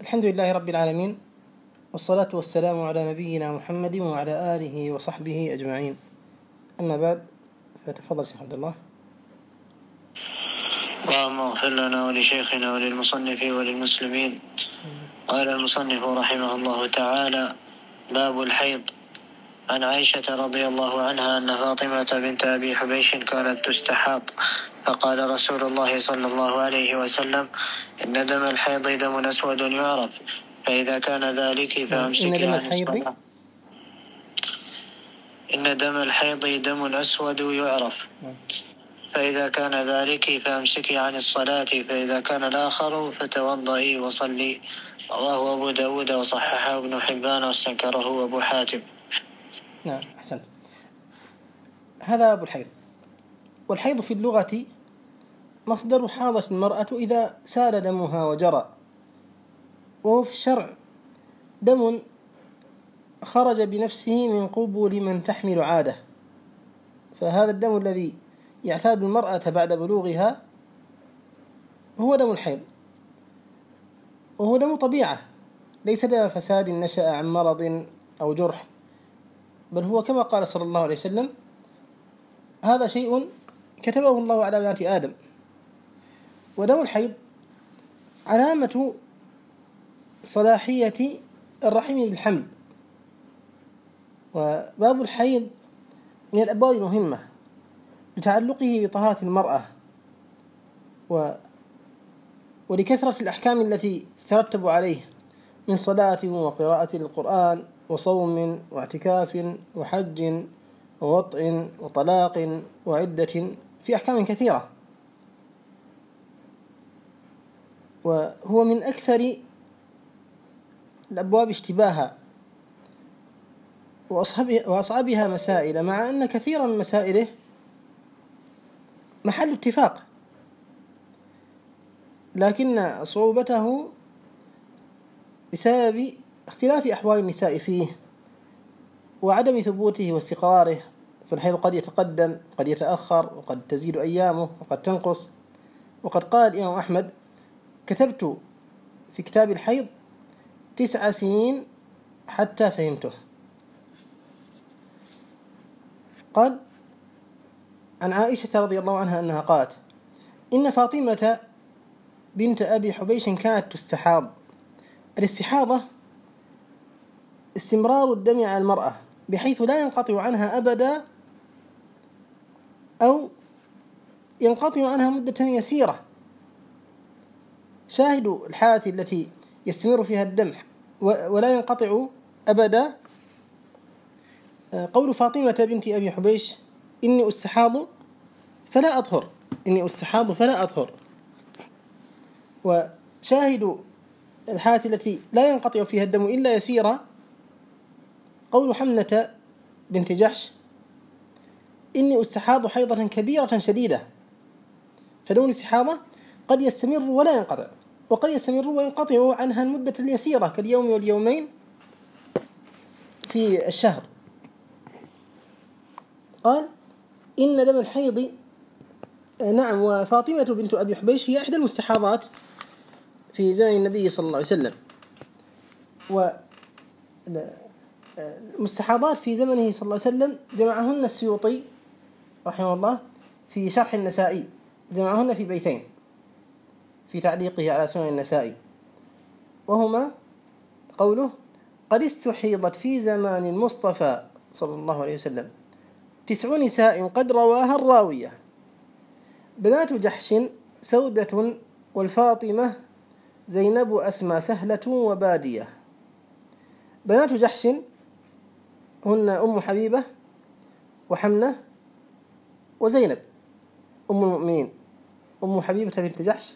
الحمد لله رب العالمين، والصلاة والسلام على نبينا محمد وعلى آله وصحبه أجمعين. أما بعد، فتفضل شيخ عبد الله. اللهم اغفر لنا ولشيخنا وللمصنف وللمسلمين. قال المصنف رحمه الله تعالى: باب الحيض. عن عائشة رضي الله عنها أن فاطمة بنت أبي حبيش كانت تستحاض، فقال رسول الله صلى الله عليه وسلم: إن دم الحيض دم أسود يعرف، فإذا كان ذلك فأمسكي عن الصلاة. إن دم الحيض دم أسود يعرف، فإذا كان ذلك فأمسكي عن الصلاة، فإذا كان الآخر فتوضئي وصلي. رواه أبو داود وصححه ابن حبان واستنكره أبو حاتم. نعم، أحسنت. هذا أبو الحيض. والحيض في اللغة مصدر حاضت المرأة إذا سال دمها وجرى، وهو في الشرع دم خرج بنفسه من قبل من تحمل عادة، فهذا الدم الذي يعتاد المرأة بعد بلوغها هو دم الحيض، وهو دم طبيعة، ليس دم فساد نشأ عن مرض أو جرح، بل هو كما قال صلى الله عليه وسلم: هذا شيء كتبه الله على بنات آدم. ودم الحيض علامة صلاحية الرحم للحمل. وباب الحيض من الأبواب المهمة لتعلقه بطهارة المرأة ولكثرة الأحكام التي تترتب عليه من صلاة وقراءة القرآن وصوم واعتكاف وحج ووطء وطلاق وعدة، في أحكام كثيرة. وهو من أكثر الأبواب اشتباها وأصعبها مسائل، مع أن كثيرا من مسائله محل اتفاق، لكن صعوبته بسبب اختلاف أحوال النساء فيه وعدم ثبوته واستقراره. فالحيض قد يتقدم، قد يتأخر، وقد تزيد أيامه، وقد تنقص. وقد قال الإمام أحمد: كتبت في كتاب الحيض 9 سنين حتى فهمته. قال عن عائشة رضي الله عنها أنها قالت: إن فاطمة بنت أبي حبيش كانت تستحاض. الاستحاضة استمرار الدم على المرأة بحيث لا ينقطع عنها أبدا، أو ينقطع عنها مدة يسيرة. شاهدوا الحالة التي يستمر فيها الدم ولا ينقطع أبدا قول فاطمة بنت أبي حبيش: إني أستحاض فلا أطهر، إني أستحاض فلا أطهر. وشاهدوا الحالة التي لا ينقطع فيها الدم إلا يسيرا قول حمنة بنت جحش: إني أستحاض حيضة كبيرة شديدة. فدون الاستحاضة قد يستمر ولا ينقطع، وقد يستمر وينقطع عنها المدة اليسيرة كاليوم واليومين في الشهر. قال: إن دم الحيض، نعم، وفاطمة بنت أبي حبيش هي إحدى المستحاضات في زمن النبي صلى الله عليه وسلم. والمستحاضات في زمنه صلى الله عليه وسلم جمعهن السيوطي رحمه الله في شرح النسائي، جمعهن في بيتين في تعليقه على سنن النسائي، وهما قوله: قد استحيضت في زمان المصطفى صلى الله عليه وسلم 9 نساء قد رواها الراوية: بنات جحش سودة والفاطمة زينب أسمى سهلة وبادية. بنات جحش هن أم حبيبة وحمنة وزينب أم المؤمنين، أم حبيبة بنت جحش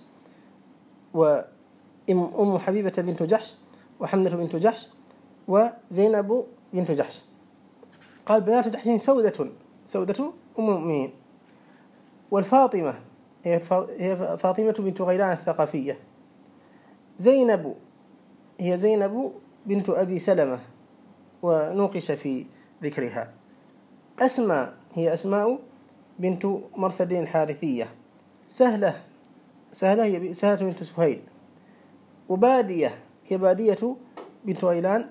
وأم حبيبة بنت جحش وحمنة بنت جحش وزينب بنت جحش. قال: بنات جحش سودة أم المؤمنين. والفاطمة هي فاطمة بنت غيلان الثقفية. زينب هي زينب بنت أبي سلمة ونوقش في ذكرها. أسماء هي أسماء بنت مرثد الحارثية. سهلة هي سهلة بنت سهيل. وبادية هي بادية بنت غيلان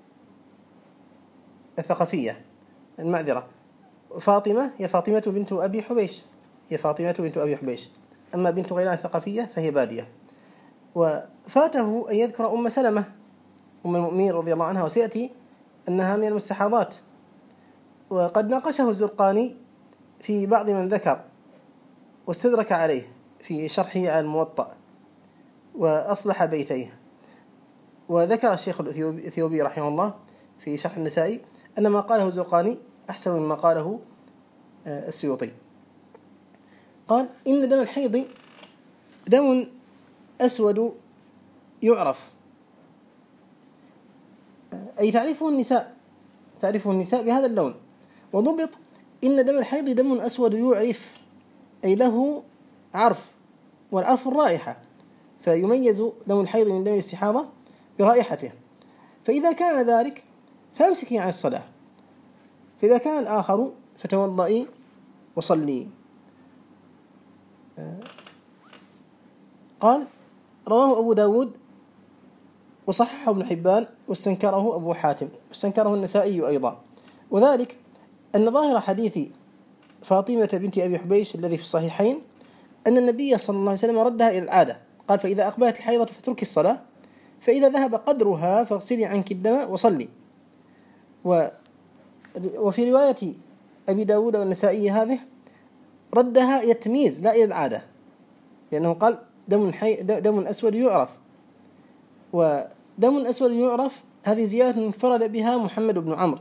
الثقفية، المعذرة، فاطمة هي فاطمة بنت أبي حبيش، هي فاطمة بنت أبي حبيش، أما بنت غيلان الثقفية فهي بادية. وفاته أن يذكر أم سلمة أم المؤمنين رضي الله عنها، وسيأتي أنها من المستحاضات. وقد ناقشه الزرقاني في بعض من ذكر واستدرك عليه في شرحه على الموطأ وأصلح بيتيه. وذكر الشيخ الإثيوبي رحمه الله في شرح النسائي أن ما قاله الزرقاني أحسن مما قاله السيوطي. قال إن دم الحيض دم أسود يعرف، أي تعرفه النساء بهذا اللون. وضبط إن دم الحيض دم أسود يعرف، أي له عرف، والعرف الرائحة، فيميز دم الحيض من دم الاستحاضة برائحته. فإذا كان ذلك فامسكي عن الصلاة، فإذا كان الآخر فتوضئي وصلي. قال رواه أبو داود وصححه ابن حبان واستنكره أبو حاتم واستنكره النسائي أيضا. وذلك أن ظاهر حديث فاطمة بنت أبي حبيش الذي في الصحيحين أن النبي صلى الله عليه وسلم ردها إلى العادة، قال فإذا أقبلت الحيضة فاتركي الصلاة، فإذا ذهب قدرها فاغسلي عنك الدم وصلي. وفي رواية أبي داود والنسائي هذه ردها إلى التمييز لا إلى العادة، لأنه قال دم أسود يعرف. ودم أسود يعرف هذه زيادة انفرد بها محمد بن عمرو،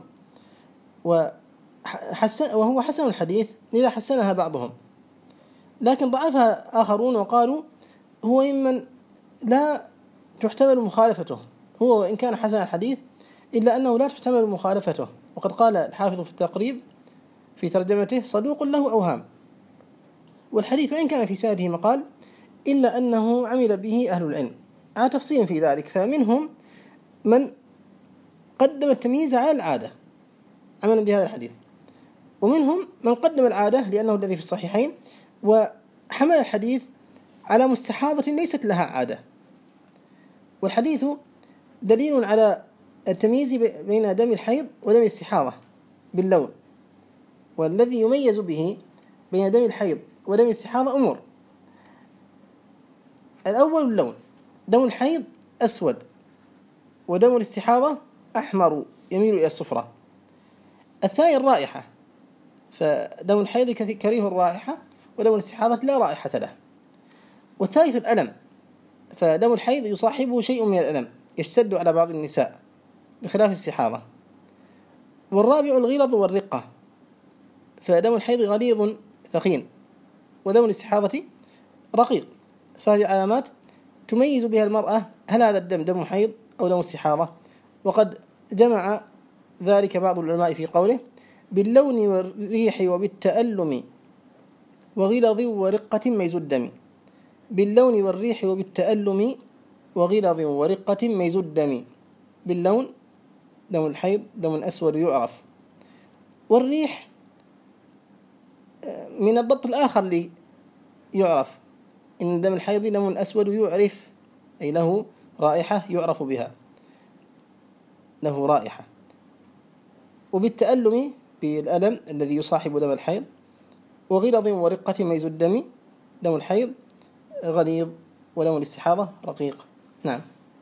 وهو حسن الحديث إذا حسنها بعضهم، لكن ضعفها آخرون وقالوا هو ممن لا تحتمل مخالفته، هو وإن كان حسن الحديث إلا أنه لا تحتمل مخالفته. وقد قال الحافظ في التقريب في ترجمته صدوق له أوهام، والحديث وإن كان في سنده مقال إلا أنه عمل به أهل العلم على تفصيل في ذلك، فمنهم من قدم التمييز على العادة عملا بهذا الحديث، ومنهم من قدم العادة لأنه الذي في الصحيحين، وحمل الحديث على مستحاضة ليست لها عادة. والحديث دليل على التمييز بين دم الحيض ودم الاستحاضة باللون، والذي يميز به بين دم الحيض ودم الاستحاضة أمور: الأول اللون، دم الحيض أسود، ودم الاستحاضة أحمر يميل إلى الصفرة. الثاني الرائحة، فدم الحيض كريه الرائحة، ودم الاستحاضة لا رائحة له. والثالث الألم، فدم الحيض يصاحبه شيء من الألم يشتد على بعض النساء بخلاف الاستحاضة. والرابع الغلظ والرقة، فدم الحيض غليظ ثخين، ودم الاستحاضة رقيق. فهذه علامات تميز بها المرأة هل هذا الدم دم حيض أو دم استحاضة. وقد جمع ذلك بعض العلماء في قوله: باللون والريح وبالتألم وغلظ ورقة ميز الدم. باللون والريح وبالتألم وغلظ ورقة ميز الدم. باللون دم الحيض دم أسود يعرف، والريح من الضبط الآخر لي يعرف، إن دم الحيض دم أسود يعرف، أي له رائحة يعرف بها، له رائحة. وبالتألم بالألم الذي يصاحب دم الحيض. وغلظ ورقة ميز الدم، دم الحيض غليظ ودم الاستحاضة رقيق. نعم.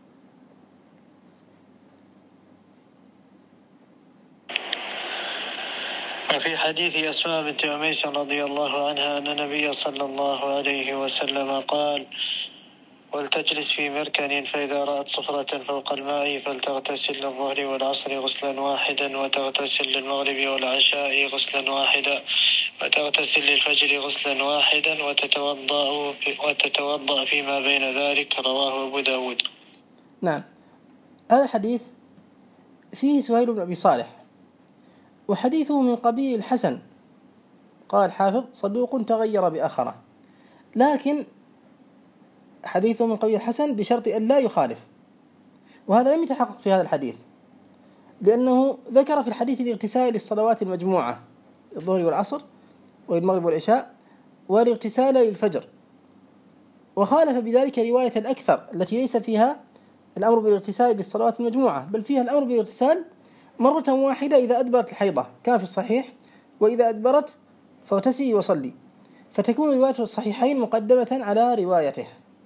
وفي حديث أسماء بنت عميس رضي الله عنها أن النبي صلى الله عليه وسلم قال: ولتجلس في مركن، فإذا رأت صفرة فوق الماء فلتغتسل للظهر والعصر غسلا واحدا، وتغتسل للمغرب والعشاء غسلا واحدا، وتغتسل للفجر غسلا واحدا، وتتوضأ فيما بين ذلك. رواه أبو داود. نعم. هذا الحديث فيه سهيل بن أبي صالح، وحديثه من قبيل الحسن. قال الحافظ: صدوق تغير بآخره، لكن حديثه من قبيل الحسن بشرط أن لا يخالف، وهذا لم يتحقق في هذا الحديث، لأنه ذكر في الحديث الاغتسال للصلوات المجموعة، الظهر والعصر والمغرب والعشاء، والاغتسال للفجر، وخالف بذلك رواية الأكثر التي ليس فيها الأمر بالاغتسال للصلوات المجموعة، بل فيها الأمر بالاغتسال مرة واحدة إذا أدبرت الحيضة كما في الصحيح، وإذا أدبرت فاغتسلي وصلي، فتكون رواية الصحيحين مقدمة على روايته.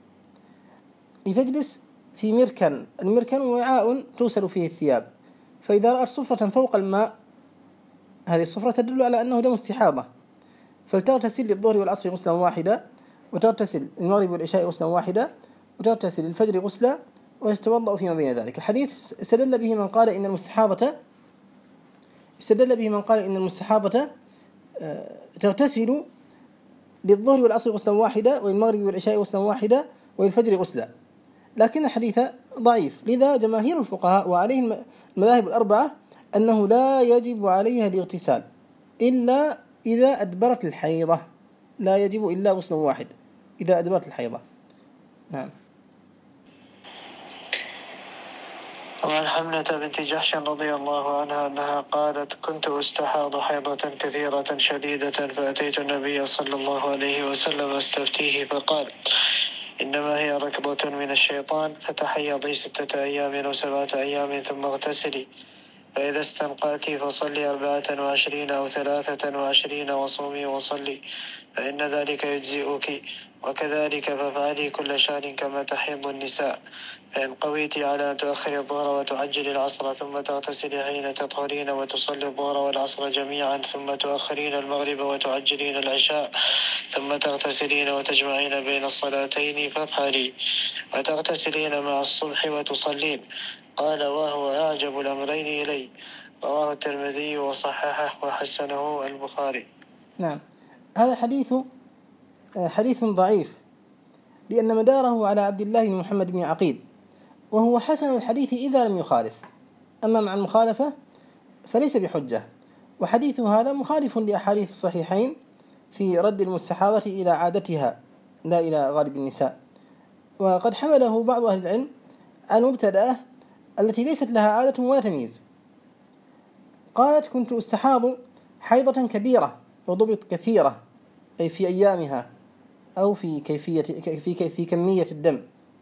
لتجلس في مركن، المركن وعاء توسل فيه الثياب، فإذا رأت صفرة فوق الماء، هذه الصفرة تدل على أنه دم استحاضة، فلتغتسل للظهر والعصر غسلا واحدا، وتغتسل المغرب والعشاء غسلا واحدا، وتغتسل الفجر غسلا، وتتوضأ فيما بين ذلك. الحديث استدل به من قال إن المستحاضة تغتسل للظهر والعصر غسلا واحدا، وللمغرب والعشاء غسلا واحدا، وللفجر غسلا، لكن الحديث ضعيف. لذا جماهير الفقهاء وعليه المذاهب الأربعة أنه لا يجب عليها الاغتسال إلا إذا أدبرت الحيضة، لا يجب إلا غسل واحد إذا أدبرت الحيضة. نعم. وعن حملة بنت جحش رضي الله عنها أنها قالت: كنت أستحاض حيضة كثيرة شديدة، فأتيت النبي صلى الله عليه وسلم أستفتيه، فقال: إنما هي ركضة من الشيطان، فتحيضي 6 أيام أو 7 أيام ثم اغتسلي، فإذا استنقعت فصلي 24 أو 23 وصومي وصلي، فإن ذلك يجزئك، وكذلك فافعلي كل شهر كما تحيض النساء، فإن قويت على أن تؤخري الظهر وتعجلي العصر ثم تغتسلي حين تطهرين وتصلي الظهر والعصر جميعا، ثم تؤخرين المغرب وتعجلين العشاء ثم تغتسلين وتجمعين بين الصلاتين فافعلي، وتغتسلين مع الصبح وتصلين. قال: وهو أعجب الأمرين إلي. رواه الترمذي وصححه وحسنه البخاري. نعم. هذا حديث ضعيف، لأن مداره على عبد الله بن محمد بن عقيل، وهو حسن الحديث إذا لم يخالف، أما مع المخالفة فليس بحجة. وحديث هذا مخالف لأحاديث الصحيحين في رد المستحاضة إلى عادتها لا إلى غالب النساء. وقد حمله بعض أهل العلم المبتدأة التي ليست لها عادة ولا تمييز. قالت: كنت أستحاض حيضة كبيرة وضبط كثيرة، أي في أيامها أو في كمية الدم،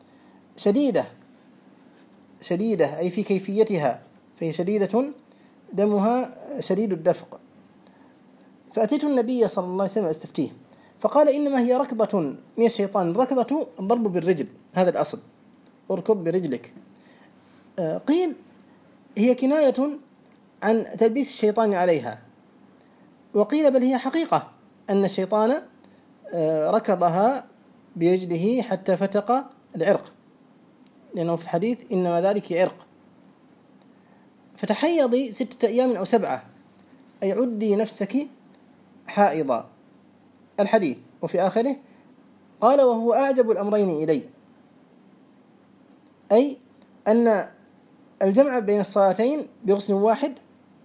شديدة أي في كيفيتها، فهي شديدة دمها شديد الدفق. فأتيت النبي صلى الله عليه وسلم أستفتيه، فقال: إنما هي ركضة من الشيطان. الركضة الضرب بالرجل، هذا الأصل، اركض برجلك. قيل هي كناية عن تلبيس الشيطان عليها، وقيل بل هي حقيقة أن الشيطان ركضها برجله حتى فتق العرق، لأنه في الحديث إنما ذلك عرق. فتحيضي 6 أيام أو 7، أي عدي نفسك حائضا. الحديث وفي آخره قال: وهو أعجب الأمرين إلي، أي أن الجمع بين الصلاتين بغسل واحد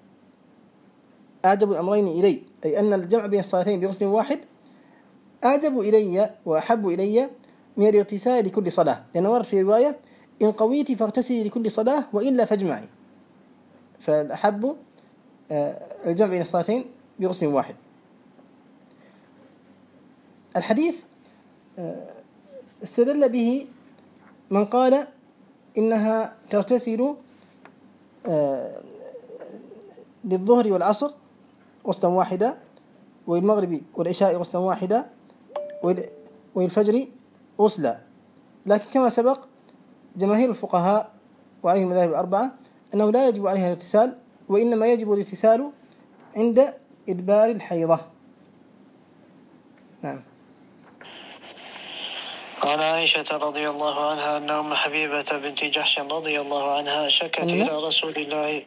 أعجب الأمرين إلي، أي أن الجمع بين الصلاتين بغسل واحد أعجب إلي وأحب إلي من الاغتسال لكل صلاة، لأن ورد في رواية: إن قويت فاغتسلي لكل صلاة وإلا فاجمعي. فالأحب الجمع بين الصلاتين بغسل واحد. الحديث استدل به من قال إنها تغتسل للظهر والعصر غسلا واحدا، والمغرب والعشاء غسلا واحدا، والفجر غسلا. لكن كما سبق جماهير الفقهاء وعليه المذاهب الأربعة أنه لا يجب عليها الاغتسال، وإنما يجب الاغتسال عند إدبار الحيضة. نعم. عن عائشة رضي الله عنها أن أم حبيبة بنت جحش رضي الله عنها شكت إلى رسول الله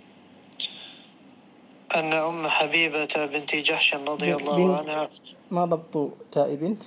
أن أم حبيبة بنت جحش رضي الله عنها. ما ضبط تاء بنت؟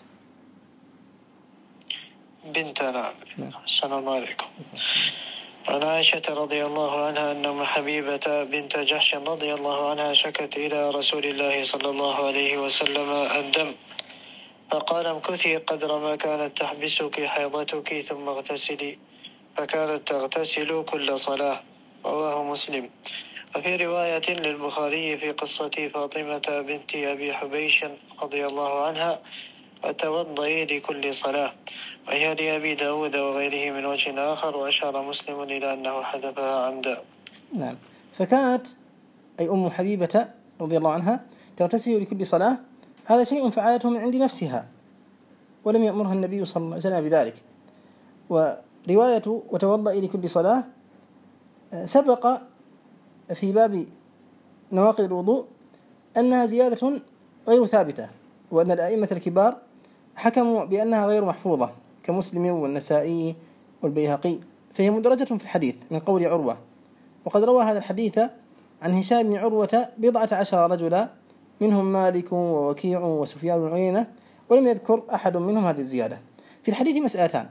بنت. نعم. السلام عليكم. عن عائشة رضي الله عنها أن أم حبيبة بنت جحش رضي الله عنها شكت إلى رسول الله صلى الله عليه وسلم الدم، فقال: امكثي قدر ما كانت تحبسك حيضتك ثم اغتسلي، فكانت تغتسل كل صلاة. رواه مسلم. وفي رواية للبخاري في قصة فاطمة بنت أبي حبيش رضي الله عنها: وتوضئي لكل صلاة، وهي لأبي داود وغيره من وجه آخر، وأشار مسلم إلى أنه حذفها عمدا. نعم. فكانت أي أم حبيبة رضي الله عنها تغتسل لكل صلاة، هذا شيء فعلته من عند نفسها ولم يأمرها النبي صلى الله عليه وسلم بذلك. ورواية وتوضئي لكل صلاة سبق في باب نواقض الوضوء أنها زيادة غير ثابتة، وأن الأئمة الكبار حكموا بأنها غير محفوظة كمسلم والنسائي والبيهقي، فهي مدرجة في الحديث من قول عروة. وقد روى هذا الحديث عن هشام بن عروة 17 رجلا، منهم مالك ووكيع وسفيان بن عيينة، ولم يذكر أحد منهم هذه الزيادة. في الحديث مسألتان،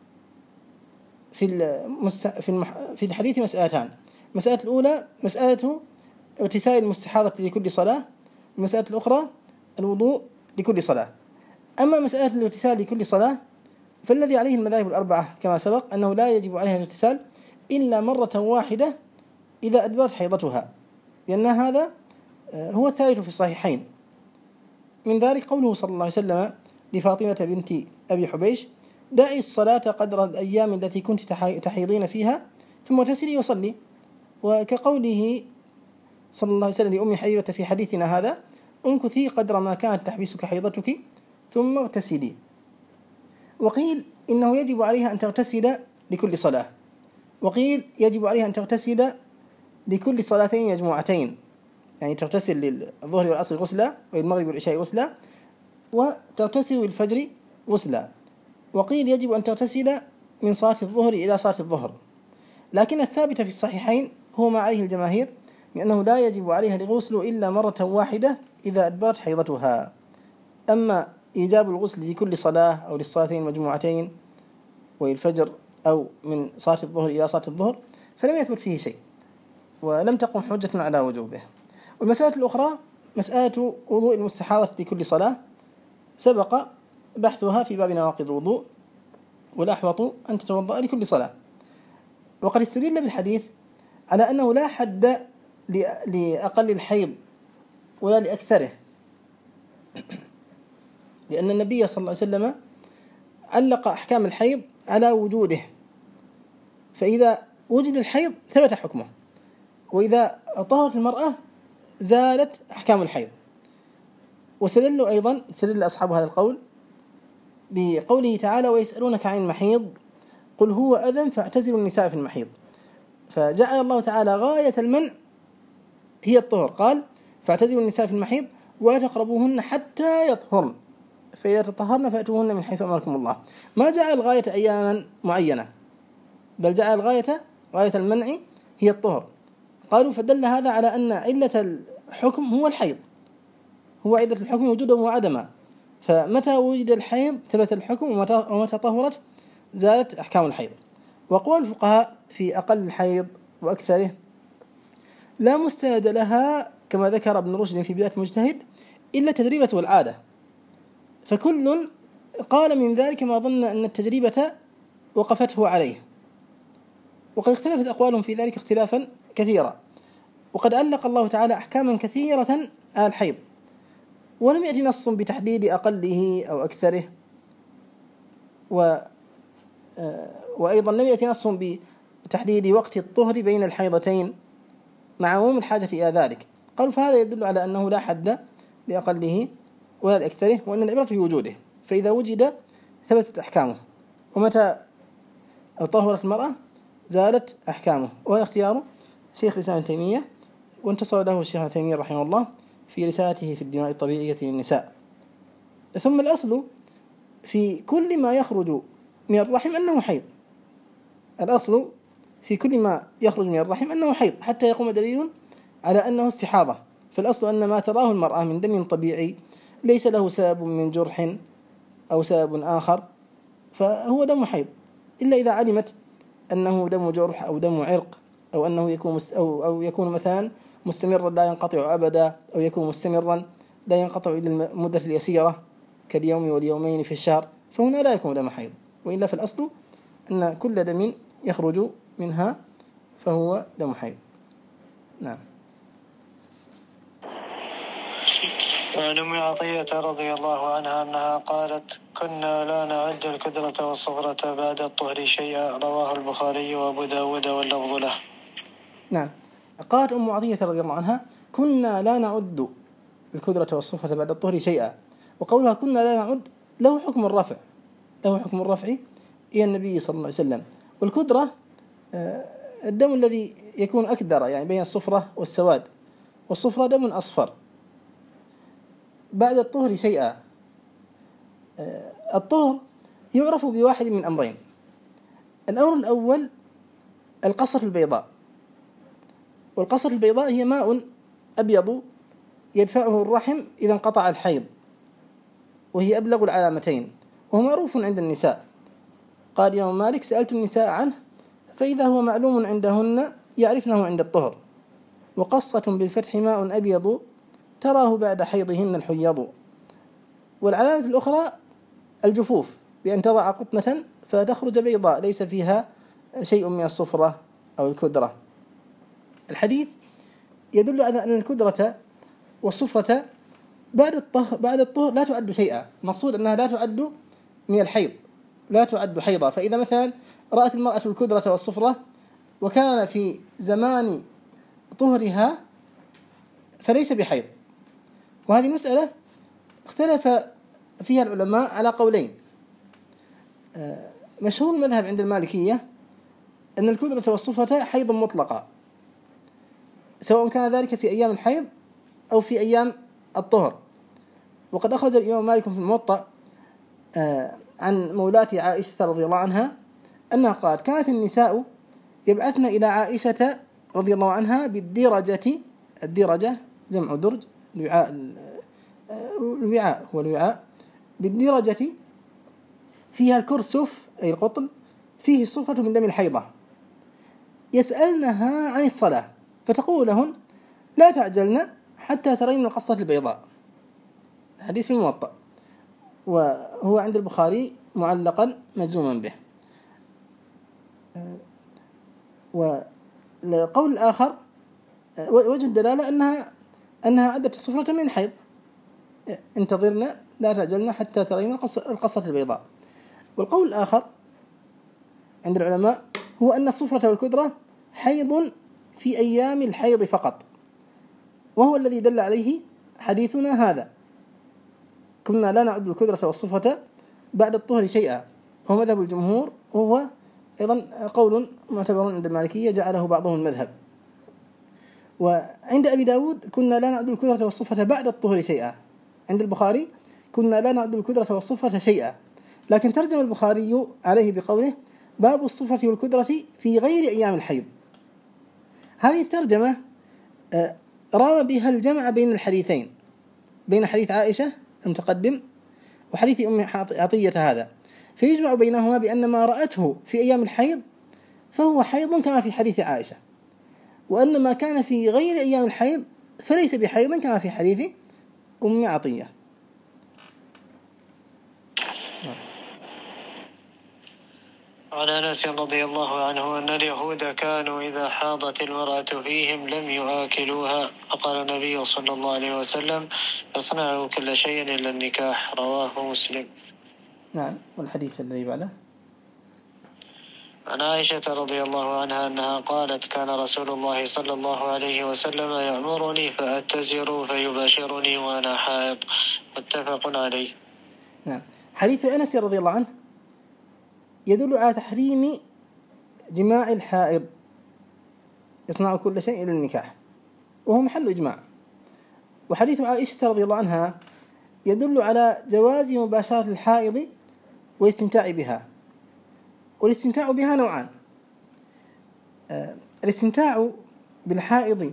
في الحديث مسألتان. المسألة الأولى مسألة اغتسال المستحاضة لكل صلاة، المسألة الأخرى الوضوء لكل صلاة. أما مسألة الاغتسال لكل صلاة فالذي عليه المذاهب الأربعة كما سبق أنه لا يجب عليها الاغتسال إلا مرة واحدة إذا أدبرت حيضتها، لأن هذا هو الثابت في الصحيحين. من ذلك قوله صلى الله عليه وسلم لفاطمة بنت أبي حبيش: دعي الصلاة قدر الأيام التي كنت تحيضين فيها ثم اغتسلي وصلي. وكقوله صلى الله عليه وسلم لأم حبيبة في حديثنا هذا: انكثي قدر ما كانت تحبسك حيضتك ثم اغتسلي. وقيل إنه يجب عليها أن تغتسل لكل صلاة، وقيل يجب عليها أن تغتسل لكل صلاتين مجموعتين، يعني تغتسل للظهر والعصر غسلا، والمغرب والعشاء غسلا، وتغتسل للفجر غسلا. وقيل يجب أن تغتسل من صلاة الظهر إلى صلاة الظهر. لكن الثابت في الصحيحين هو ما عليه الجماهير، لأنه لا يجب عليها الغسل إلا مرة واحدة إذا أدبرت حيضتها. أما إيجاب الغسل لكل صلاة أو للصلاتين المجموعتين والفجر أو من صلاة الظهر إلى صلاة الظهر فلم يثبت فيه شيء، ولم تقم حجة على وجوبه. والمسألة الأخرى مسألة وضوء المستحاضة لكل صلاة، سبق بحثها في باب نواقض الوضوء، والأحوط أن تتوضأ لكل صلاة. وقد استدل بالحديث على أنه لا حد لأقل الحيض ولا لأكثره، لأن النبي صلى الله عليه وسلم علق أحكام الحيض على وجوده، فإذا وجد الحيض ثبت حكمه، وإذا طهرت المرأة زالت أحكام الحيض. وسدلوا أيضا سدل أصحاب هذا القول بقوله تعالى: ويسألونك عن المحيض قل هو أذى فاعتزلوا النساء في المحيض. فجعل الله تعالى غاية المنع هي الطهر، قال: فاعتزلوا النساء في المحيض ولا تقربوهن حتى يطهرن فإذا تطهرن فأتوهن من حيث أمركم الله. ما جعل غاية أياما معينة، بل جعل غاية المنع هي الطهر. قالوا فدل هذا على أن علة الحكم هو الحيض، هو علة الحكم وجوده وعدمه، فمتى وجد الحيض ثبت الحكم، ومتى طهرت زالت أحكام الحيض. وقول الفقهاء في أقل الحيض وأكثره لا مستند لها كما ذكر ابن رشد في بداية المجتهد إلا التجربة والعادة، فكل قال من ذلك ما ظن أن التجربة وقفته عليه. وقد اختلفت أقوالهم في ذلك اختلافا كثيرا، وقد علق الله تعالى أحكاما كثيرة على الحيض، ولم يأتي نص بتحديد أقله أو أكثره، وأيضا لم يأتي نص بتحديد وقت الطهر بين الحيضتين مع عموم الحاجة إلى ذلك. قالوا فهذا يدل على أنه لا حد لأقله ولا لأكثره، وأن العبرة في وجوده، فإذا وجد ثبتت أحكامه، ومتى طهرت المرأة زالت أحكامه. وهذا اختيار شيخ الإسلام ابن تيمية، وانتصر له الشيخ ابن تيمية رحمه الله في رسالته في الدماء الطبيعية للنساء. ثم الأصل في كل ما يخرج من الرحم أنه حيض، الأصل في كل ما يخرج من الرحم أنه حيض حتى يقوم دليل على أنه استحاضة. فالأصل أن ما تراه المرأة من دم طبيعي ليس له سبب من جرح أو سبب آخر فهو دم حيض، إلا إذا علمت أنه دم جرح أو دم عرق، أو أنه يكون مثلا مستمرا لا ينقطع أبدا، أو يكون مستمرا لا ينقطع إلا المدة اليسيرة كاليوم واليومين في الشهر، فهنا لا يكون دم حيض. وإلا فالأصل أن كل دم يخرج منها فهو دم حيض. نعم. وعن أم عطية رضي الله عنها أنها قالت كنا لا نعد الكدرة والصغرة بعد الطهر شيئا. رواه البخاري وأبو داود واللفظ له. نعم. قالت أم عطية رضي الله عنها كنا لا نعد الكدرة والصفرة بعد الطهر شيئا، وقولها كنا لا نعد له حكم الرفع، له حكم الرفع إلى النبي صلى الله عليه وسلم. والكدرة الدم الذي يكون أكدر يعني بين الصفرة والسواد، والصفرة دم أصفر. بعد الطهر شيئا، الطهر يعرف بواحد من أمرين. الأمر الأول القصة البيضاء، والقصة البيضاء هي ماء أبيض يدفعه الرحم إذا انقطع الحيض، وهي أبلغ العلامتين، وهو معروف عند النساء. قال إمام مالك سألت النساء عنه فإذا هو معلوم عندهن يعرفنه عند الطهر. وقصة بالفتح ماء أبيض تراه بعد حيضهن الحيض. والعلامة الأخرى الجفوف، بأن تضع قطنة فتخرج بيضاء ليس فيها شيء من الصفرة أو الكدرة. الحديث يدل على أن الكدرة والصفرة بعد الطهر لا تعد شيئا، مقصود أنها لا تعد من الحيض، لا تعد حيضا. فإذا مثلا رأت المرأة الكدرة والصفرة وكان في زمان طهرها فليس بحيض. وهذه مسألة اختلف فيها العلماء على قولين. مشهور المذهب عند المالكية أن الكدرة والصفرة حيض مطلقة، سواء كان ذلك في أيام الحيض أو في أيام الطهر. وقد أخرج الإمام مالك في الموطأ عن مولاة عائشة رضي الله عنها أنها قالت كانت النساء يبعثن إلى عائشة رضي الله عنها بالدرجة، الدرجة جمع درج، الوعاء هو الوعاء، بالدرجة فيها الكرسف أي القطن فيه الصفرة من دم الحيضة، يسألنها عن الصلاة فتقول لهن لا تعجلن حتى ترين القصة البيضاء. حديث الموطأ، وهو عند البخاري معلقا مجزوما به. والقول الآخر وجه الدلالة أنها عدت الصفرة من الحيض، انتظرنا لا تعجلن حتى ترين القصة البيضاء. والقول الآخر عند العلماء هو أن الصفرة والكدرة حيض في أيام الحيض فقط، وهو الذي دل عليه حديثنا هذا كنا لا نعد الكدرة والصفرة بعد الطهر شيئا، وهو مذهب الجمهور، وهو أيضا قول معتبر عند المالكية جعله بعضهم المذهب. وعند أبي داود كنا لا نعد الكدرة والصفرة بعد الطهر شيئا، عند البخاري كنا لا نعد الكدرة والصفرة شيئا. لكن ترجم البخاري عليه بقوله باب الصفرة والكدرة في غير أيام الحيض. هذه الترجمة رام بها الجمع بين الحديثين، بين حديث عائشة المتقدم وحديث أم عطية هذا، فيجمع بينهما بأن ما رأته في أيام الحيض فهو حيض كما في حديث عائشة، وأن ما كان في غير أيام الحيض فليس بحيض كما في حديث أم عطية. عن أنس رضي الله عنه أن اليهود كانوا إذا حاضت المرأة فيهم لم يآكلوها، فقال النبي صلى الله عليه وسلم اصنعوا كل شيء إلا النكاح. رواه مسلم. نعم. والحديث الذي بعده عن عائشة رضي الله عنها أنها قالت كان رسول الله صلى الله عليه وسلم يأمرني فأتزر فيباشرني وأنا حائض. متفق عليه. نعم. حديث أنس رضي الله عنه يدل على تحريم جماع الحائض، يصنع كل شيء إلى النكاح، وهو محل إجماع. وحديث عائشة رضي الله عنها يدل على جواز مباشرة الحائض والاستمتاع بها. والاستمتاع بها نوعان: الاستمتاع بالحائض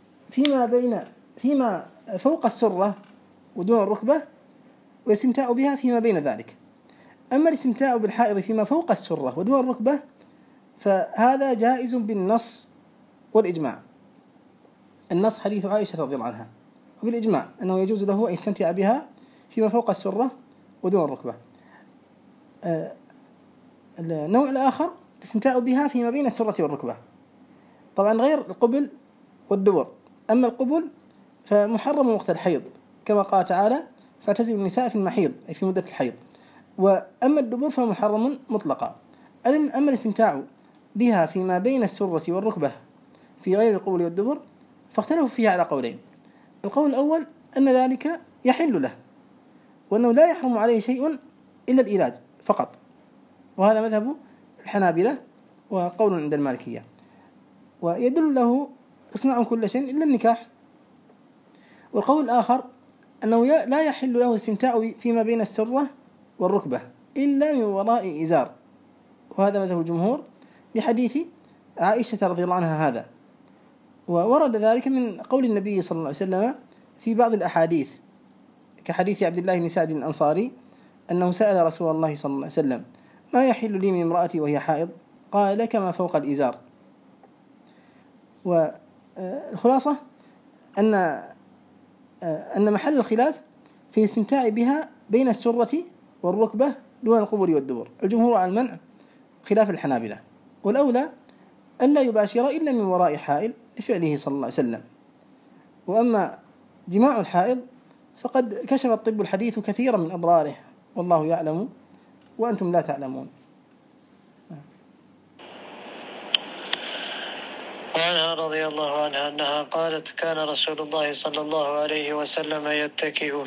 فيما فوق السرة ودون الركبة، والاستمتاع بها فيما بين ذلك. أما الاستمتاع بالحائض فيما فوق السرة ودون الركبة فهذا جائز بالنص والإجماع. النص حديث عائشة رضي الله عنها، وبالإجماع أنه يجوز له أن يستمتع بها فيما فوق السرة ودون الركبة. النوع الآخر الاستمتاع بها فيما بين السرة والركبة، طبعا غير القبل والدبر. أما القبل فمحرم وقت الحيض كما قال تعالى فاعتزلوا النساء في المحيض أي في مدة الحيض. وأما الدبر فمحرم مطلقا. أما الاستمتاع بها فيما بين السرة والركبة في غير القبل والدبر فاختلفوا فيها على قولين. القول الأول أن ذلك يحل له، وأنه لا يحرم عليه شيء إلا الإيلاج فقط، وهذا مذهب الحنابلة وقول عند المالكية، ويدل له اصنع كل شيء إلا النكاح. والقول الآخر أنه لا يحل له الاستمتاع فيما بين السرة والركبة إلا من وراء إزار، وهذا مذهب الجمهور لحديث عائشة رضي الله عنها هذا. وورد ذلك من قول النبي صلى الله عليه وسلم في بعض الأحاديث كحديث عبد الله بن سعد الأنصاري أنه سأل رسول الله صلى الله عليه وسلم ما يحل لي من امرأتي وهي حائض؟ قال لك ما فوق الإزار. والخلاصة أن محل الخلاف في الاستمتاع بها بين السرة والركبة دون القبل والدبر. الجمهور على المنع خلاف الحنابلة، والأولى ألا يباشر إلا من وراء حائل لفعله صلى الله عليه وسلم. وأما جماع الحائض فقد كشف الطب الحديث كثيرا من أضراره، والله يعلم وأنتم لا تعلمون. وعنها رضي الله عنها أنها قالت كان رسول الله صلى الله عليه وسلم يتكئ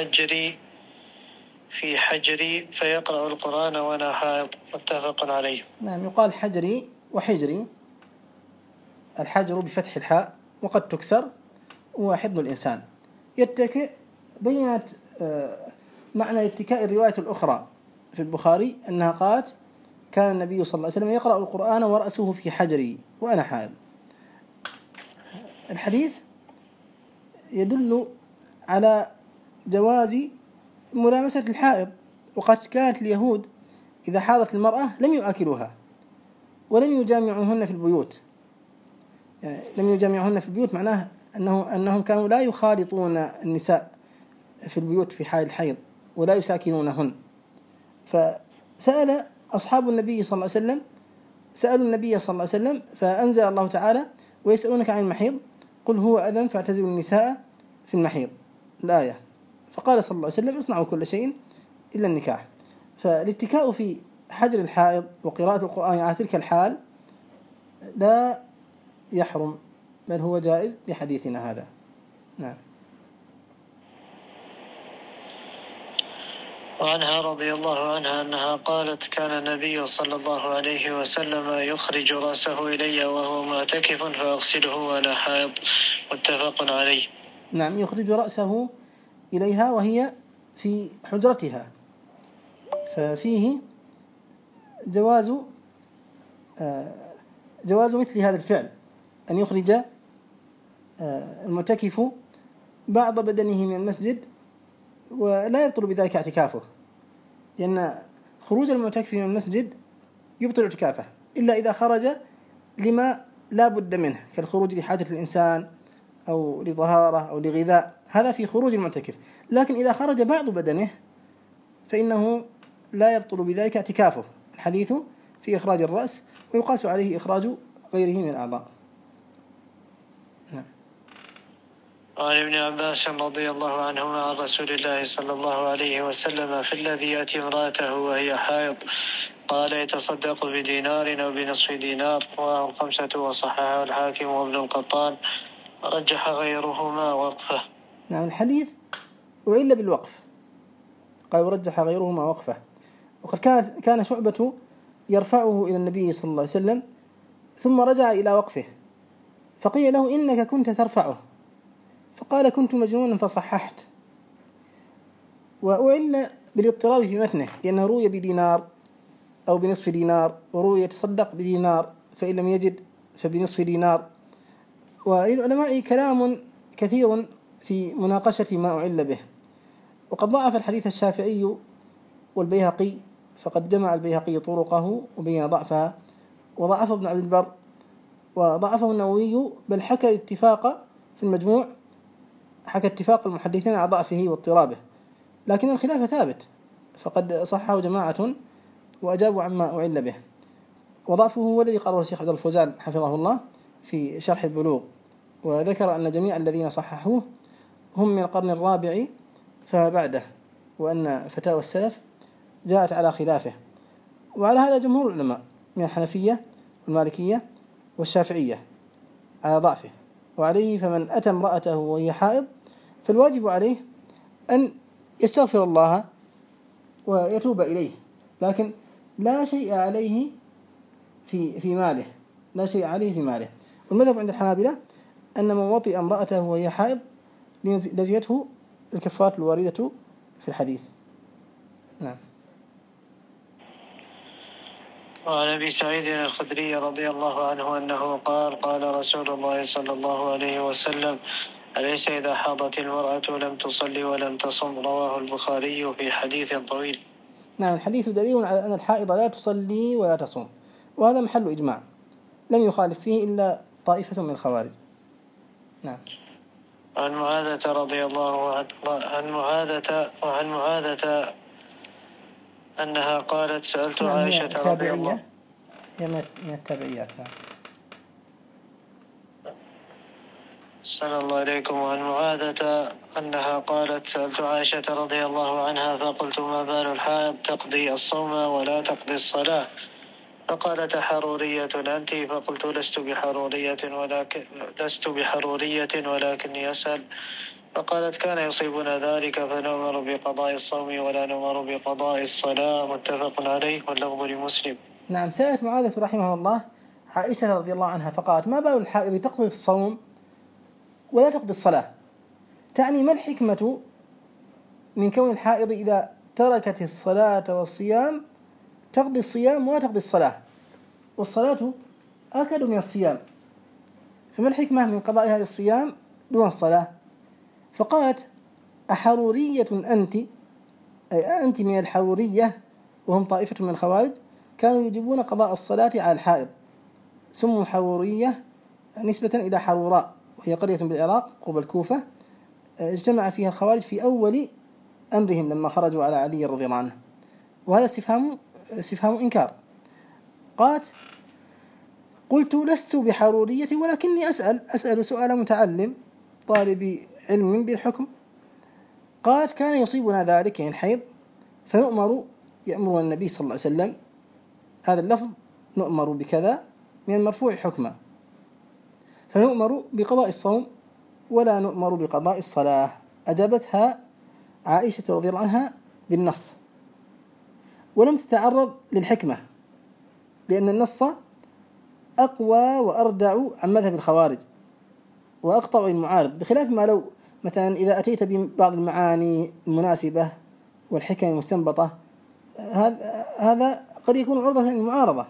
في حجري فيقرأ القرآن وأنا حائض، متفق عليه. نعم، يقال حجري وحجري، الحجر بفتح الحاء وقد تكسر، وحضن الإنسان. يتكئ بينت معنى الاتكاء الرواية الأخرى في البخاري أنها قالت كان النبي صلى الله عليه وسلم يقرأ القرآن ورأسه في حجري وأنا حائض. الحديث يدل على جواز ملامسة الحائض، وقد كانت اليهود إذا حاضت المرأة لم يؤكلوها ولم يجامعوهن في البيوت. يعني لم يجامعوهن في البيوت معناه أنهم كانوا لا يخالطون النساء في البيوت في حال الحيض ولا يساكنونهن. فسأل أصحاب النبي صلى الله عليه وسلم، سألوا النبي صلى الله عليه وسلم فأنزل الله تعالى ويسألونك عن المحيض قل هو أذى فاعتزلوا النساء في المحيض الآية. فقال صلى الله عليه وسلم اصنعوا كل شيء إلا النكاح. فالاتكاء في حجر الحائض وقراءة القرآن على تلك الحال لا يحرم، بل هو جائز لحديثنا هذا. نعم. وعنها رضي الله عنها أنها قالت كان النبي صلى الله عليه وسلم يخرج رأسه إلي وهو معتكف فأغسله وأنا حائض، متفق عليه. نعم، يخرج رأسه إليها وهي في حجرتها، ففيه جواز مثل هذا الفعل، أن يخرج المعتكف بعض بدنه من المسجد ولا يبطل بذلك اعتكافه، لأن خروج المعتكف من المسجد يبطل اعتكافه إلا إذا خرج لما لا بد منه كالخروج لحاجة الإنسان أو لطهارة أو لغذاء، هذا في خروج المعتكف. لكن إذا خرج بعض بدنه فإنه لا يبطل بذلك اعتكافه. الحديث في إخراج الرأس ويقاس عليه إخراج غيره من الأعضاء. وعن ابن عباس رضي الله عنهما عن رسول الله صلى الله عليه وسلم في الذي يأتي امرأته وهي حائض قال يتصدق بدينار أو بنصف دينار، رواه الخمسة وصححه الحاكم وابن القطان، رجح غيرهما وقفه. نعم، الحديث وإلا بالوقف، قال ورجح غيرهما وقفه. وقد كان شعبة يرفعه إلى النبي صلى الله عليه وسلم ثم رجع إلى وقفه، فقيل له إنك كنت ترفعه، فقال كنت مجنونا فصححت. وإلا بالاضطراب في متنه، لأنه روي بدينار أو بنصف دينار، وروي يتصدق بدينار فإن لم يجد فبنصف دينار. وللعلماء كلام كثير في مناقشة ما أعل به. وقد ضعف الحديث الشافعي والبيهقي، فقد جمع البيهقي طرقه وبين ضعفها، وضعفه ابن عبد البر وضعفه النووي، بل حكى الاتفاق في المجموع، حكى اتفاق المحدثين على ضعفه واضطرابه، لكن الخلاف ثابت، فقد صححه جماعة وأجابوا عما أعل به. وضعفه هو الذي قرره الشيخ عبد الفوزان حفظه الله في شرح البلوغ، وذكر أن جميع الذين صححوه هم من القرن الرابع فما بعده، وأن فتاوى السلف جاءت على خلافه. وعلى هذا جمهور العلماء من الحنفية والمالكية والشافعية على ضعفه. وعليه فمن أتى امرأته وهي حائض فالواجب عليه أن يستغفر الله ويتوب إليه، لكن لا شيء عليه في ماله، لا شيء عليه في ماله. والمذهب عند الحنابلة أن من وطئ امرأته وهي حائض لزمته الكفارة الواردة في الحديث. نعم. وعن أبي سعيد الخدري رضي الله عنه أنه قال قال رسول الله صلى الله عليه وسلم: أليس إذا حاضت المرأة لم تصلي ولم تصم؟ رواه البخاري في حديث طويل. نعم، الحديث دليل على أن الحائض لا تصلي ولا تصوم، وهذا محل إجماع لم يخالف فيه إلا طائفة من الخوارج. نعم. عن معاذة رضي الله عن معاذة أنها قالت: سألت عائشة رضي الله. هي من التابعيات. صلى الله عليكم. وعن معاذة أنها قالت: سألت عائشة رضي الله عنها فقلت: ما بال الحائض تقضي الصوم ولا تقضي الصلاة؟ فقالت: حرورية أنت؟ فقلت: لست بحرورية ولكني أسأل. فقالت: كان يصيبنا ذلك فنؤمر بقضاء الصوم ولا نؤمر بقضاء الصلاة. متفق عليه واللفظ لمسلم. نعم. سألت معاذة رحمه الله عائشة رضي الله عنها فقالت: ما بال الحائض تقضي الصوم ولا تقضي الصلاة؟ تعني ما الحكمة من كون الحائض إذا تركت الصلاة والصيام تقضي الصيام ولا تقضي الصلاة، والصلاة أكد من الصيام، فما الحكمة من قضائها للصيام دون الصلاة؟ فقالت: أحرورية أنت؟ أي أنت من الحرورية، وهم طائفة من الخوارج كانوا يجبون قضاء الصلاة على الحائض، سموا حرورية نسبة إلى حروراء، وهي قرية بالعراق قرب الكوفة، اجتمع فيها الخوارج في أول أمرهم لما خرجوا على علي رضي الله عنه. وهذا استفهام إنكار. قالت: قلت: لست بحرورية ولكني أسأل سؤال متعلم طالب علم بالحكم. قالت: كان يصيبنا ذلك يعني الحيض يأمر النبي صلى الله عليه وسلم، هذا اللفظ نؤمر بكذا من المرفوع حكما، فنؤمر بقضاء الصوم ولا نؤمر بقضاء الصلاة. أجابتها عائشة رضي الله عنها بالنص، ولم تتعرض للحكمة، لأن النص أقوى وأردع عن مذهب الخوارج وأقطع المعارض، بخلاف ما لو مثلا إذا أتيت ببعض المعاني المناسبة والحكم المستنبطة هذا قد يكون عرضة للمعارضة،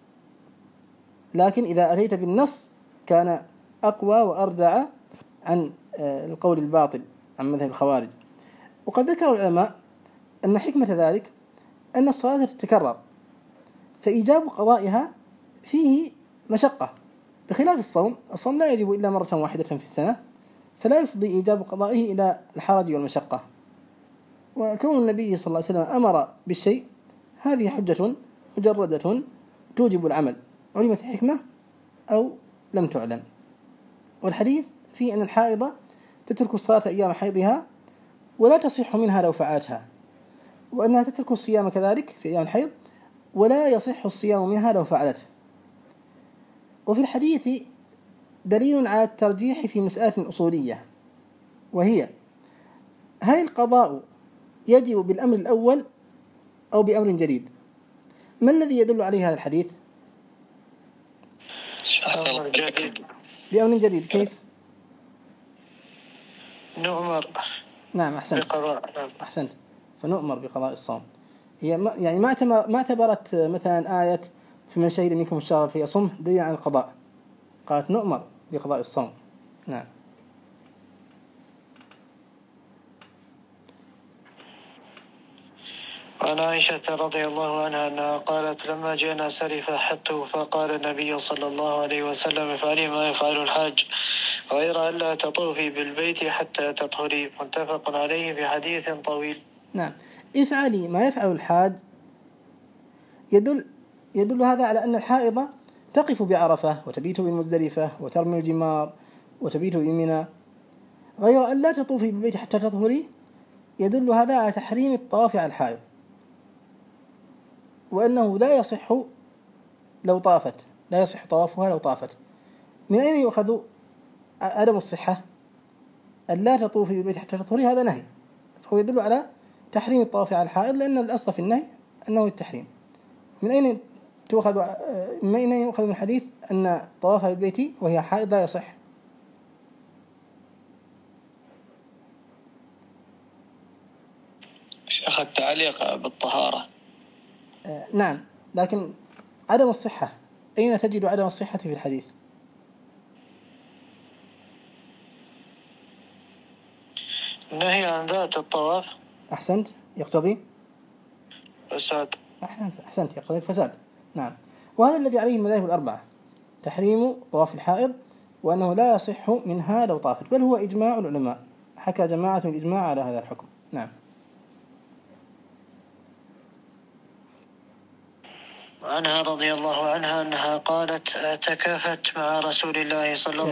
لكن إذا أتيت بالنص كان أقوى وأردع عن القول الباطل عن مذهب الخوارج. وقد ذكر العلماء أن حكمة ذلك أن الصلاة تتكرر، فإيجاب قضائها فيه مشقة، بخلاف الصوم لا يجب إلا مرة واحدة في السنة، فلا يفضي إيجاب قضائه إلى الحرج والمشقة. وكون النبي صلى الله عليه وسلم أمر بالشيء هذه حجة مجردة توجب العمل، علمت الحكمة أو لم تعلم. والحديث فيه أن الحائضة تترك الصلاة أيام حيضها ولا تصح منها لو فعلتها، وأنها تترك الصيام كذلك في أيام الحيض ولا يصح الصيام منها لو فعلته. وفي الحديث دليل على الترجيح في مسألة أصولية، وهي: هل القضاء يجب بالأمر الأول أو بأمر جديد؟ ما الذي يدل عليه هذا الحديث؟ بأمر جديد. كيف؟ نؤمر. نعم، أحسنت. فنؤمر بقضاء الصوم. هي يعني ما اعتبرت مثلا آية فمن شهد منكم الشهر فليصمه دليل على القضاء، قالت نؤمر بقضاء الصوم. نعم. وعن عائشة رضي الله عنها أنها قالت: لما جئنا سرف حتى فقال النبي صلى الله عليه وسلم: افعلي ما يفعل الحاج غير أن لا تطوفي بالبيت حتى تطهري. متفق عليه في حديث طويل. نعم. افعلي ما يفعل الحاج يدل هذا على أن الحائضة تقف بعرفة وتبيت بمزدلفة وترمي الجمار وتبيت بمنى، غير أن لا تطوفي بالبيت حتى تطهري يدل هذا على تحريم الطواف على الحائض، وأنه لا يصح لو طافت، لا يصح طوافها لو طافت. من أين يؤخذ عدم الصحة؟ أن لا تطوفي بالبيت حتى تطهري هذا نهي، فهو يدل على تحريم الطواف على الحائض، لأن الأصل في النهي أنه التحريم. من أين يؤخذ من الحديث أن طوافها بالبيت وهي حائض لا يصح؟ شيخ التعليق بالطهارة. نعم، لكن عدم الصحة أين تجد عدم الصحة في الحديث؟ النهي عن ذات الطواف. أحسنت، يقتضي فساد. أحسنت، يقتضي الفساد. نعم، وهذا الذي عليه المذاهب الأربعة، تحريم طواف الحائض، وأنه لا يصح منها لو طافت، بل هو إجماع العلماء، حكى جماعة الإجماع على هذا الحكم. نعم. وعنها رضي الله عنها أنها قالت: اعتكفت مع رسول الله صلى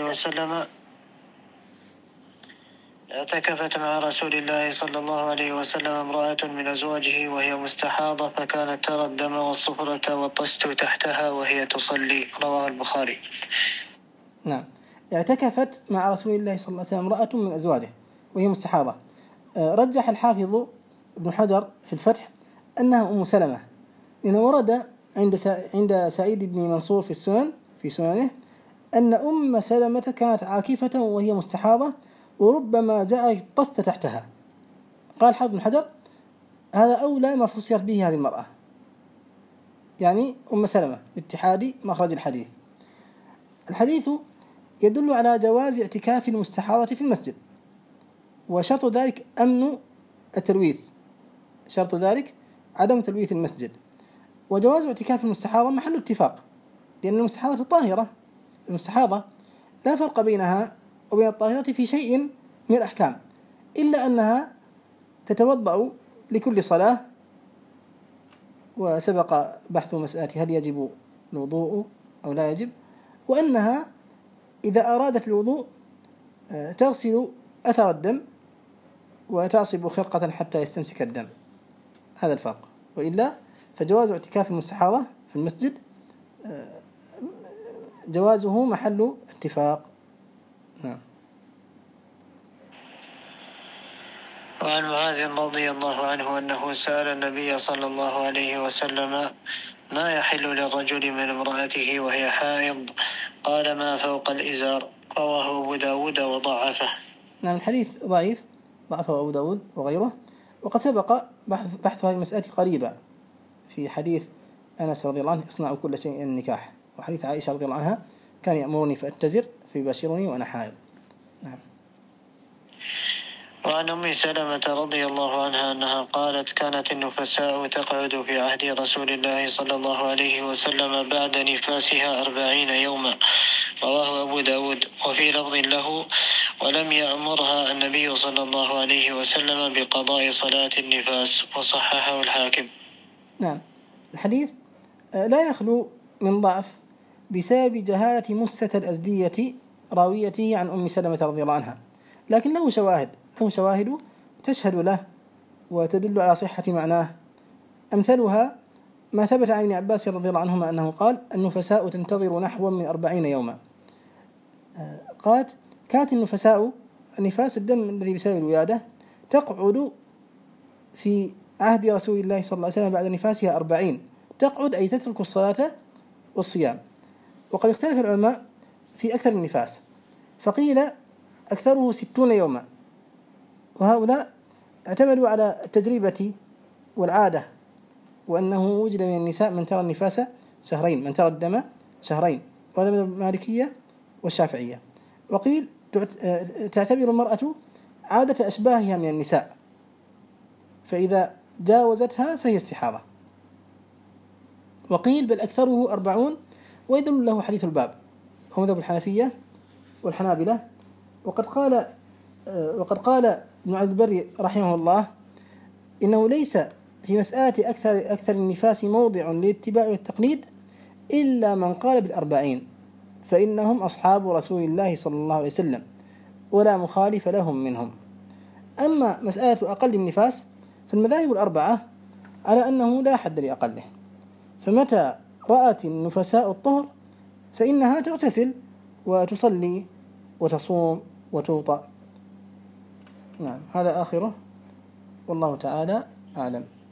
الله عليه وسلم امرأة من أزواجه وهي مستحاضة، فكانت ترى الدم والصفرة والطست تحتها وهي تصلي. رواه البخاري. نعم، اعتكفت مع رسول الله صلى الله عليه وسلم امرأة من أزواجه وهي مستحاضة. رجح الحافظ ابن حجر في الفتح أنها أم سلمة، لأنه ورد عند سعيد بن منصور في سننه أن أم سلمة كانت عاكفة وهي مستحاضة، وربما جاء الطست تحتها. قال حافظ ابن حجر: هذا أولى ما فسرت به هذه المرأة، يعني أم سلمة، لاتحاد مخرج الحديث. الحديث يدل على جواز اعتكاف المستحاضة في المسجد، وشرط ذلك أمن التلويث، شرط ذلك عدم تلويث المسجد. وجواز اعتكاف المستحاضة محل اتفاق، لأن المستحاضة طاهرة، المستحاضة لا فرق بينها وبين الطاهرة في شيء من الأحكام، إلا أنها تتوضأ لكل صلاة، وسبق بحث مسألة هل يجب الوضوء أو لا يجب، وأنها إذا أرادت الوضوء تغسل أثر الدم وتعصب خرقة حتى يستمسك الدم. هذا الفرق، وإلا فجواز اعتكاف المستحاضة في المسجد جوازه محل اتفاق. نعم. وعن معاذ رضي الله عنه أنه سأل النبي صلى الله عليه وسلم: ما يحل للرجل من امرأته وهي حائض؟ قال: ما فوق الإزار. رواه أبو داود وضعفه. نعم، الحديث ضعيف، ضعفه أبو داود وغيره، وقد سبق بحث هذه المسألة قريبا في حديث أنس رضي الله عنه: اصنعوا كل شيء النكاح، وحديث عائشة رضي الله عنها: كان يأمرني فأتزر فيباشرني وأنا حائض. نعم. وعن أم سلمة رضي الله عنها أنها قالت: كانت النفساء تقعد في عهد رسول الله صلى الله عليه وسلم بعد نفاسها 40 يوما. رواه أبو داود. وفي لفظ له: ولم يأمرها النبي صلى الله عليه وسلم بقضاء صلاة النفاس. وصححه الحاكم. نعم، الحديث لا يخلو من ضعف بسبب جهالة مسة الأزدية راويته عن أم سلمة رضي الله عنها، لكن له شواهد تشهد له وتدل على صحة معناه. أمثلها ما ثبت عن ابن عباس رضي الله عنهما أنه قال: النفساء تنتظر نحو من 40 يوما. قالت: كانت النفساء، النفاس الدم الذي بسبب الولادة، تقعد في عهد رسول الله صلى الله عليه وسلم بعد نفاسها 40. تقعد أي تترك الصلاة والصيام. وقد اختلف العلماء في أكثر النفاس، فقيل أكثره 60 يوما، وهؤلاء اعتمدوا على التجربة والعادة، وأنه وجد من النساء من ترى النفاس شهرين، من ترى الدم شهرين، وهذا من المالكية والشافعية. وقيل تعتبر المرأة عادة أشباهها من النساء، فإذا جاوزتها فهي استحاضة. وقيل بل أكثره 40، ويدل له حديث الباب، هو مذهب الحنفية والحنابلة. وقد قال ابن عبد البر رحمه الله: إنه ليس في مسألة أكثر النفاس موضع للاتباع والتقليد إلا من قال 40، فإنهم أصحاب رسول الله صلى الله عليه وسلم، ولا مخالف لهم منهم. أما مسألة أقل النفاس فالمذاهب الأربعة على أنه لا حد لأقله، فمتى رأت النفساء الطهر فإنها تغتسل وتصلي وتصوم وتوطأ. نعم، هذا آخره، والله تعالى أعلم.